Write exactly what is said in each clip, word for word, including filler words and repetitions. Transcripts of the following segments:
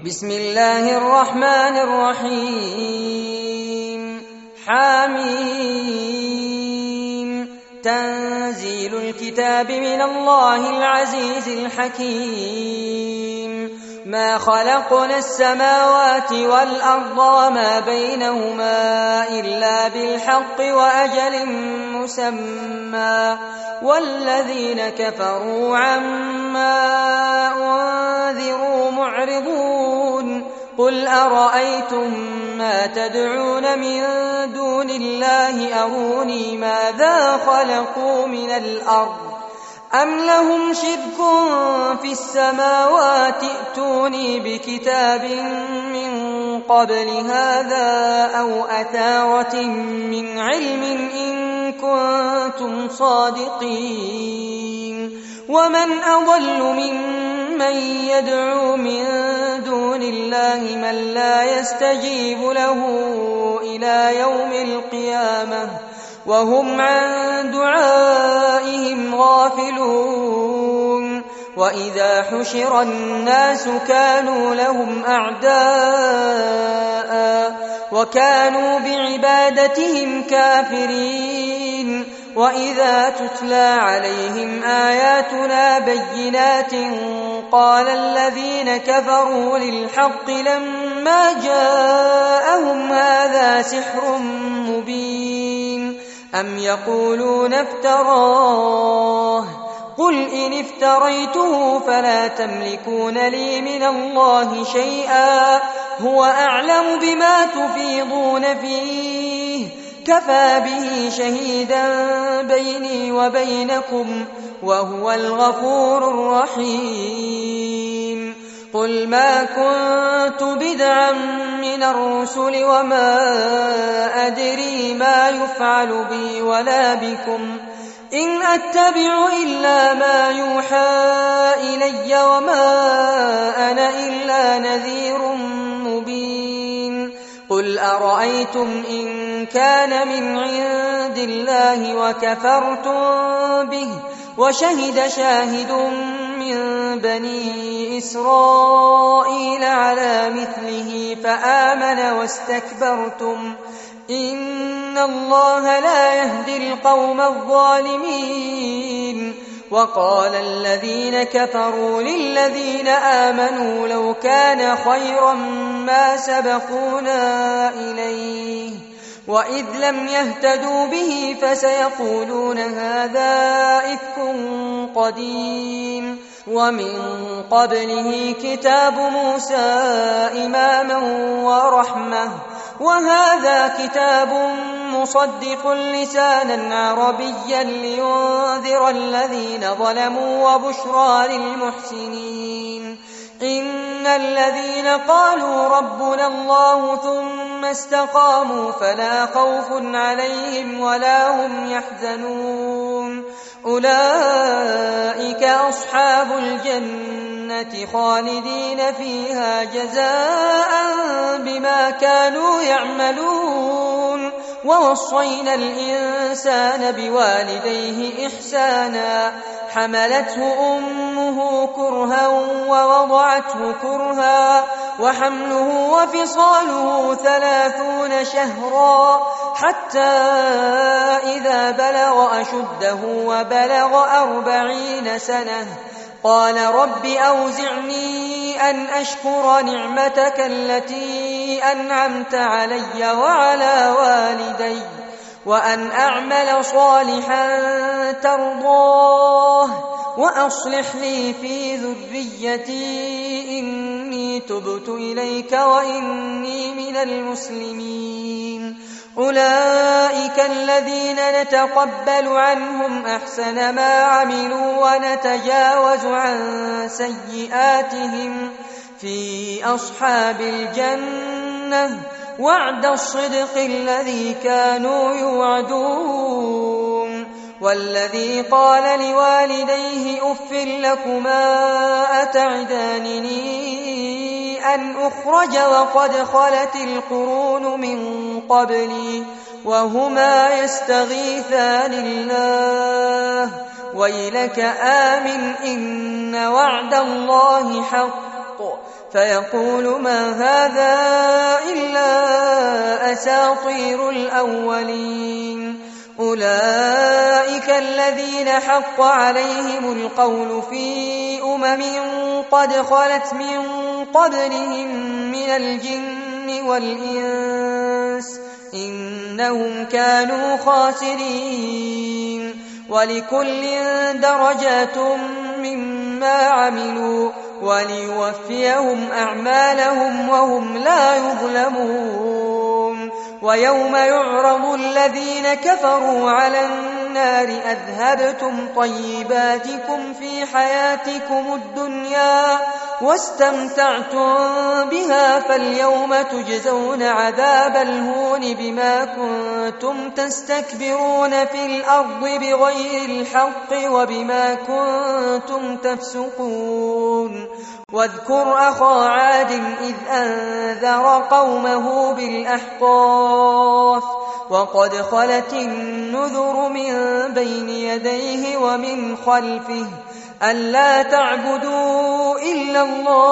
بسم الله الرحمن الرحيم حميم تنزيل الكتاب من الله العزيز الحكيم ما خلقنا السماوات والأرض وما بينهما إلا بالحق وأجل مسمى والذين كفروا عما أنذروا معرضون قل أرأيتم ما تدعون من دون الله أروني ماذا خلقوا من الأرض أم لهم شرك في السماوات ائتوني بكتاب من قبل هذا أو أثارة من علم إن كنتم صادقين ومن أضل ممن يدعو من دون الله من لا يستجيب له إلى يوم القيامة وهم عن دعائهم غافلون وإذا حشر الناس كانوا لهم أعداء وكانوا بعبادتهم كافرين وإذا تتلى عليهم آياتنا بينات قال الذين كفروا للحق لما جاءهم هذا سحر مبين أم يقولون افتراه قل إن افتريته فلا تملكون لي من الله شيئا هو أعلم بما تفيضون فيه كفى به شهيدا بيني وبينكم وهو الغفور الرحيم قل ما كنت بدعا من الرسل وما أدري ما يفعل بي ولا بكم إن أتبع إلا ما يوحى إلي وما أنا إلا نذير مبين قل أرأيتم إن كان من عند الله وكفرتم به وشهد شاهد من بني إسرائيل على مثله فآمن واستكبرتم إن الله لا يهدي القوم الظالمين وقال الذين كفروا للذين آمنوا لو كان خيرا ما سبقونا إليه وإذ لم يهتدوا به فسيقولون هذا إفك قديم ومن قبله كتاب موسى إماما ورحمة وهذا كتاب مصدق لسانا عربيا لينذر الذين ظلموا وبشرى للمحسنين إن الذين قالوا ربنا الله ثم استقاموا فلا خوف عليهم ولا هم يحزنون أولئك أصحاب الجنة خالدين فيها جزاء بما كانوا يعملون ووصينا الإنسان بوالديه إحسانا حملته أمه كرها ووضعته كرها وحمله وفصاله ثلاثون شهرا حتى إذا بلغ أشده وبلغ أربعين سنة قال رب أوزعني أن أشكر نعمتك التي أنعمت علي وعلى والدي وأن أعمل صالحا ترضاه وأصلح لي في ذريتي إني تبت إليك وإني من المسلمين أولئك الذين نتقبل عنهم أحسن ما عملوا ونتجاوز عن سيئاتهم في أصحاب الجنة وعد الصدق الذي كانوا يوعدون والذي قال لوالديه أف لكما أتعدانني أن أخرج وقد خلت القرون من قبلي وهما يستغيثان الله ويلك آمن إن وعد الله حق فيقول ما هذا إلا أساطير الأولين. أولئك الذين حق عليهم القول في أمم قد خلت من قبلهم من الجن والإنس إنهم كانوا خاسرين. ولكل درجات مما عملوا وليوفيهم أعمالهم وهم لا يظلمون. ويوم يعرض الذين كفروا على النار أذهبتم طيباتكم في حياتكم الدنيا واستمتعتم بها فاليوم تجزون عذاب الهون بما كنتم تستكبرون في الأرض بغير الحق وبما كنتم تفسقون. واذكر أخا عاد إذ أنذر قومه بالأحقاف وقد خلت النذر من بين يديه ومن خلفه ألا تعبدوا إلا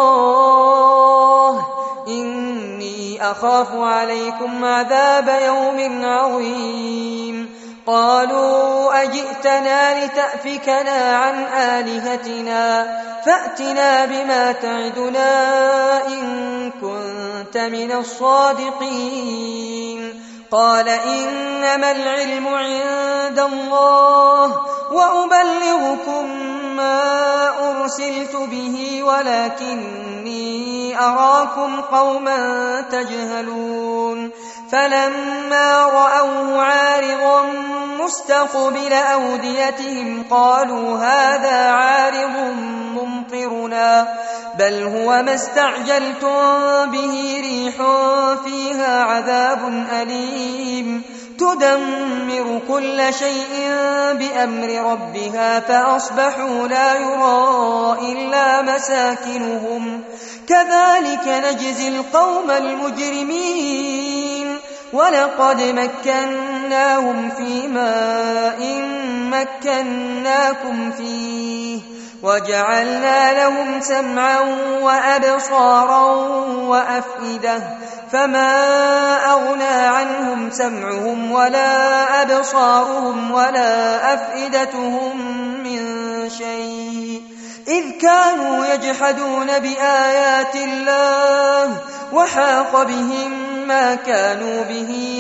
الله إني أخاف عليكم عذاب يوم عظيم. قالوا أجئتنا لتأفكنا عن آلهتنا فأتنا بما تعدنا إن كنت من الصادقين. قال إنما العلم عند الله وأبلغكم ما أرسلت به ولكني أراكم قوما تجهلون. فلما رأوه عارضا مستقبل أوديتهم قالوا هذا عارض ممطرنا بل هو ما استعجلتم به ريح فيها عذاب أليم تدمر كل شيء بأمر ربها فأصبحوا لا يرى إلا مساكنهم كذلك نجزي القوم المجرمين. ولقد مكناهم في ماء مكناكم فيه وجعلنا لهم سمعا وأبصارا وأفئدة فما أغنى عنهم سمعهم ولا أبصارهم ولا أفئدتهم من شيء إذ كانوا يجحدون بآيات الله وحاق بهم ما كانوا به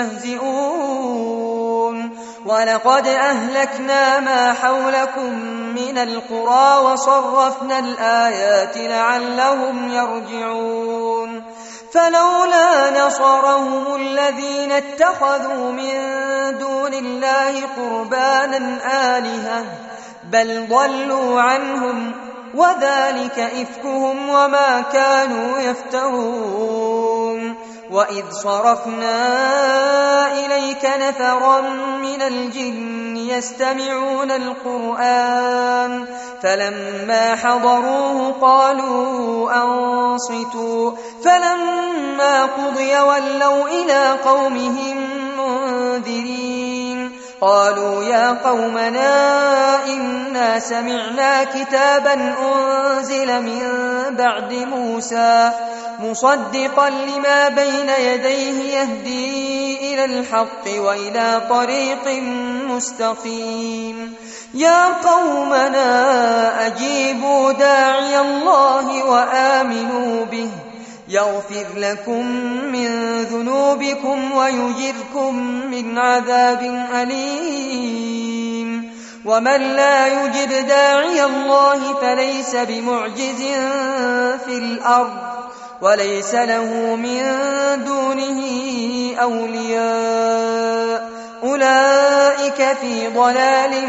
يستهزئون. ولقد أهلكنا ما حولكم من القرى وصرفنا الآيات لعلهم يرجعون. فلولا نصرهم الذين اتخذوا من دون الله قربانا آلهة بل ضلوا عنهم وذلك إفكهم وما كانوا يفترون. وإذ صرفنا إليك نفرا من الجن يستمعون القرآن فلما حضروه قالوا أنصتوا فلما قضي ولوا إلى قومهم منذرين. قالوا يا قومنا إنا سمعنا كتابا أنزل من بعد موسى مصدقا لما بين يديه يهدي إلى الحق وإلى طريق مستقيم. يا قومنا أجيبوا داعي الله وآمنوا به يغفر لكم من ذنوبكم ويجركم من عذاب أليم. ومن لا يجب داعي الله فليس بمعجز في الأرض وليس له من دونه أولياء أولئك في ضلال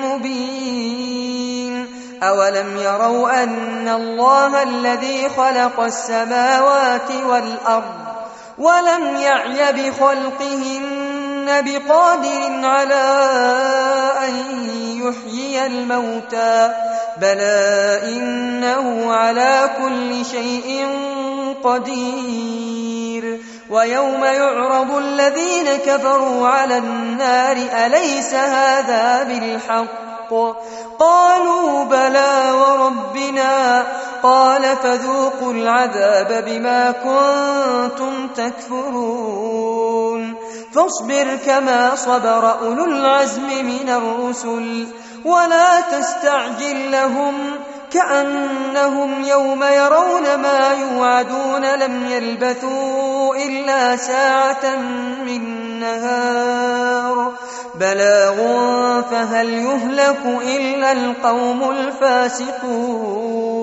مبين. أولم يروا أن الله الذي خلق السماوات والأرض ولم يعي بخلقهن بقادر على أن يحيي الموتى بلى إنه على كل شيء قدير. ويوم يعرض الذين كفروا على النار أليس هذا بالحق قالوا بلى وربنا قال فذوقوا العذاب بما كنتم تكفرون فاصبر كما صبر أولو العزم من الرسل ولا تستعجل لهم كأنهم يوم يرون ما يوعدون لم يلبثوا إلا ساعة من نهار بلاغ فهل يهلك إلا القوم الفاسقون